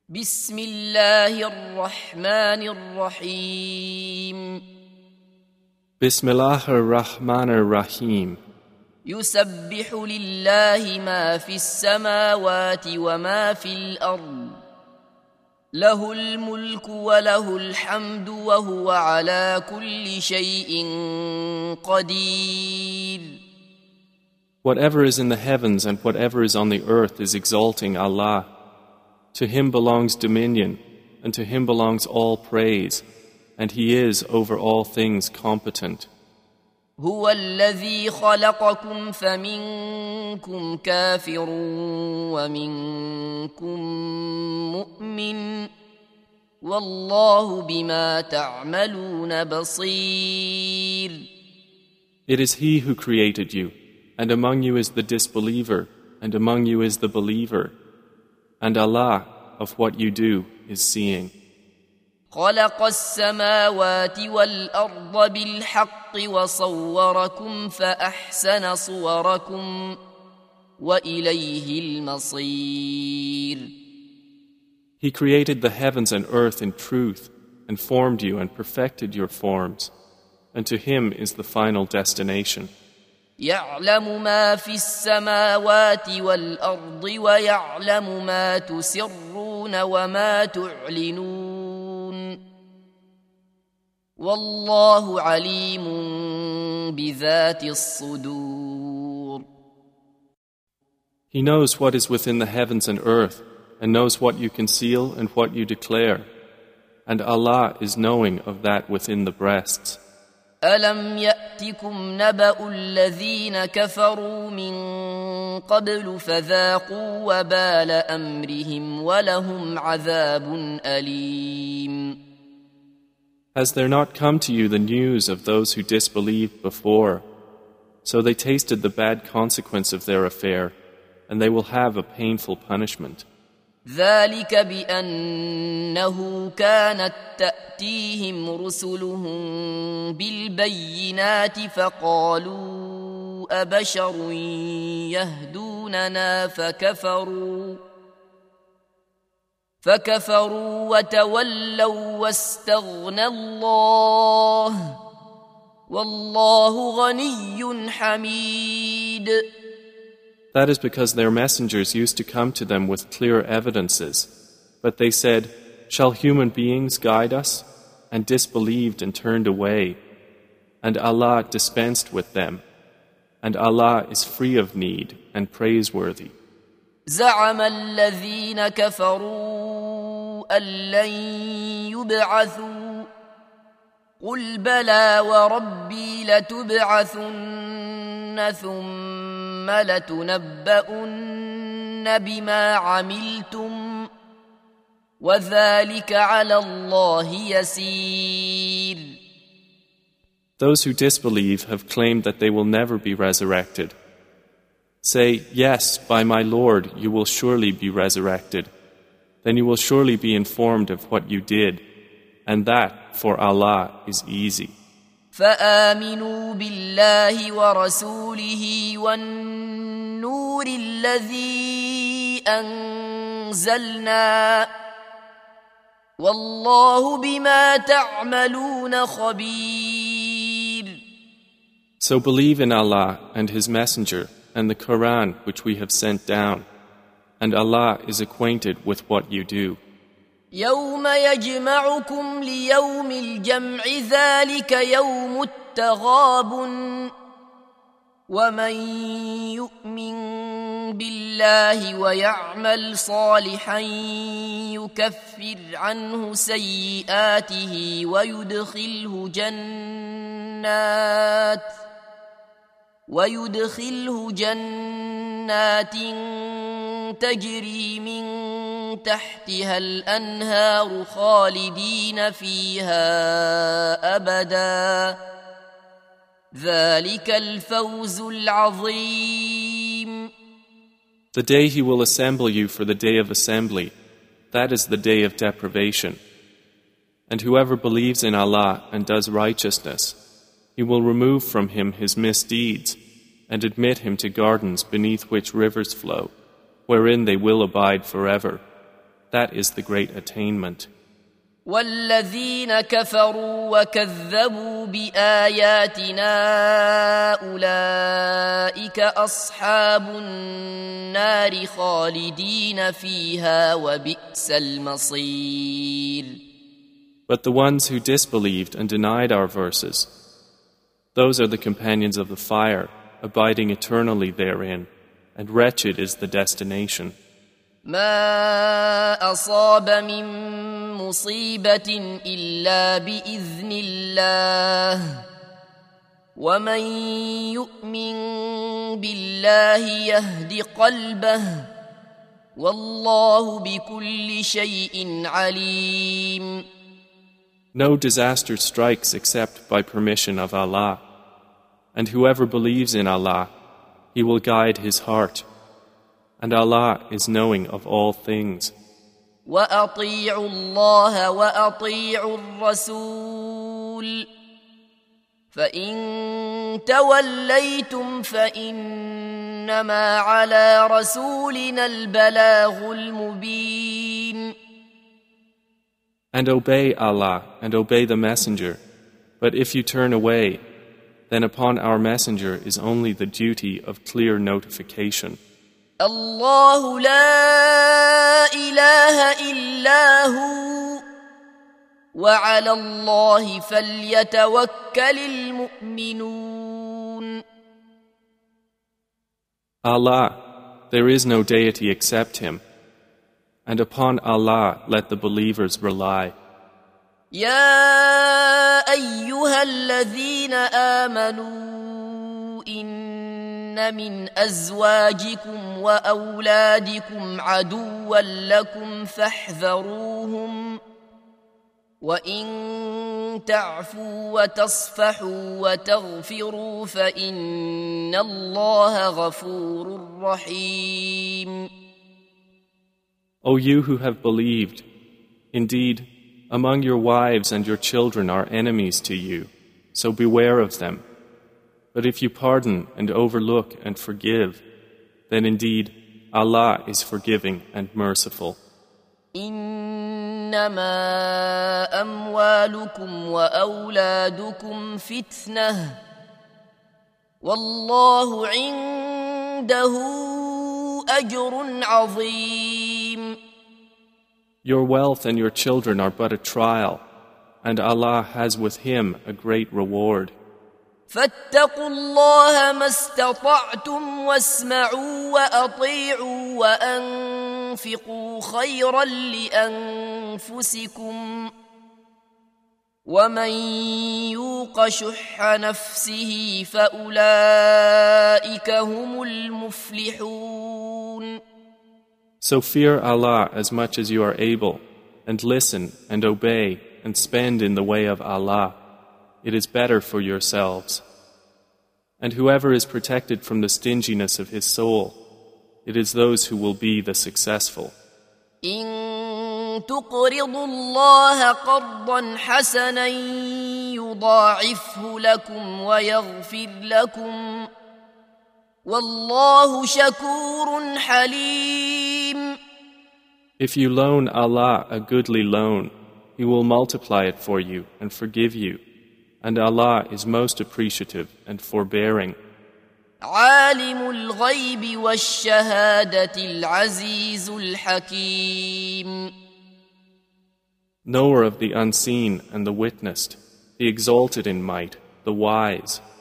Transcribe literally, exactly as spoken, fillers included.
بسم الله الرحمن الرحيم بسم الله الرحمن الرحيم يسبح لله ما في السماوات وما في الأرض له الملك وله الحمد وهو على كل شيء قدير. Whatever is in the heavens and whatever is on the earth is exalting Allah. To Him belongs dominion, and to Him belongs all praise, and He is over all things competent. هو الذي خلقكم فمنكم كافر ومنكم مؤمن والله بما تعملون بصير. It is He who created you, and among you is the disbeliever, and among you is the believer. And Allah, of what you do, is seeing. خلق السماوات والأرض بالحق وصوركم فأحسن صوركم وإليه المصير. He created the heavens and earth in truth, and formed you and perfected your forms, and to Him is the final destination. يعلم ما في السماوات والأرض ويعلم ما تسرون وما تعلنون والله عليم بذات الصدور. He knows what is within the heavens and earth, and knows what you conceal and what you declare, and Allah is knowing of that within the breasts. ألم يأتكم نبأ الذين كفروا من قبل فذاقوا وبال أمرهم ولهم عذاب أليم. Has there not come to you the news of those who disbelieved before? So they tasted the bad consequence of their affair, and they will have a painful punishment. ذلك بأنه كانت تأتيهم رسلهم بالبينات فقالوا أبشر يهدوننا فكفروا فكفروا وتولوا واستغنى الله والله غني حميد. That is because their messengers used to come to them with clear evidences. But they said, "Shall human beings guide us?" and disbelieved and turned away. And Allah dispensed with them. And Allah is free of need and praiseworthy. زعم الذين كفروا أن لن يبعثوا قل بلى وربي لتبعثن ثم لتنبؤن بما عملتم وذلك على الله يسير. Those who disbelieve have claimed that they will never be resurrected. Say, "Yes, by my Lord, you will surely be resurrected. Then you will surely be informed of what you did, and that for Allah is easy." فآمنوا بالله ورسوله والنور الذي أنزلنا والله بما تعملون خبير. So believe in Allah and His Messenger and the Quran which we have sent down, and Allah is acquainted with what you do. يوم يجمعكم ليوم الجمع ذلك يوم التغابن ومن يؤمن بالله ويعمل صالحا يكفر عنه سيئاته ويدخله جنات ويدخله جنات تجري من تحتها الأنهار خالدين فيها أبدا ذلك الفوز العظيم. The day He will assemble you for the day of assembly, that is the day of deprivation. And whoever believes in Allah and does righteousness, He will remove from him his misdeeds and admit him to gardens beneath which rivers flow, wherein they will abide forever. That is the great attainment. والذين كفروا وكذبوا بآياتنا أولئك أصحاب النار خالدين فيها وبئس المصير. But the ones who disbelieved and denied our verses, those are the companions of the fire, abiding eternally therein, and wretched is the destination. ما أصاب من مصيبة إلا بإذن الله ومن يؤمن بالله يهد قلبه والله بكل شيء عليم. No disaster strikes except by permission of Allah, and whoever believes in Allah, He will guide his heart. And Allah is knowing of all things. وأطيعوا الله وأطيعوا الرسول فإن توليتم فإنما على رسولنا البلاغ المبين. And obey Allah and obey the Messenger. But if you turn away, then upon our Messenger is only the duty of clear notification. الله لا إله إلا هو وعلى الله فليتوكل المؤمنون. Allah, there is no deity except Him, and upon Allah let the believers rely. يا أيها الذين آمنوا إن من أزواجكم وأولادكم عدوا لكم فاحذروهم وإن تعفوا وتصفحوا وتغفروا فإن الله غفور رحيم. O you who have believed, indeed, among your wives and your children are enemies to you, so beware of them. But if you pardon and overlook and forgive, then indeed Allah is forgiving and merciful. إنما أموالكم وأولادكم فتنة والله عنده أجر عظيم. Your wealth and your children are but a trial, and Allah has with Him a great reward. فاتقوا الله ما استطعتم واسمعوا وأطيعوا وأنفقوا خيرا لأنفسكم ومن يوق شح نفسه فأولئك هم المفلحون. So fear Allah as much as you are able, and listen and obey and spend in the way of Allah. It is better for yourselves. And whoever is protected from the stinginess of his soul, it is those who will be the successful. إن تقرضوا الله قرضا حسنا يضاعفه لكم ويغفر لكم والله شكور حليم. If you loan Allah a goodly loan, He will multiply it for you and forgive you. And Allah is most appreciative and forbearing. عالم الغيب والشهادة العزيز الحكيم. Knower of the unseen and the witnessed, the exalted in might, the wise.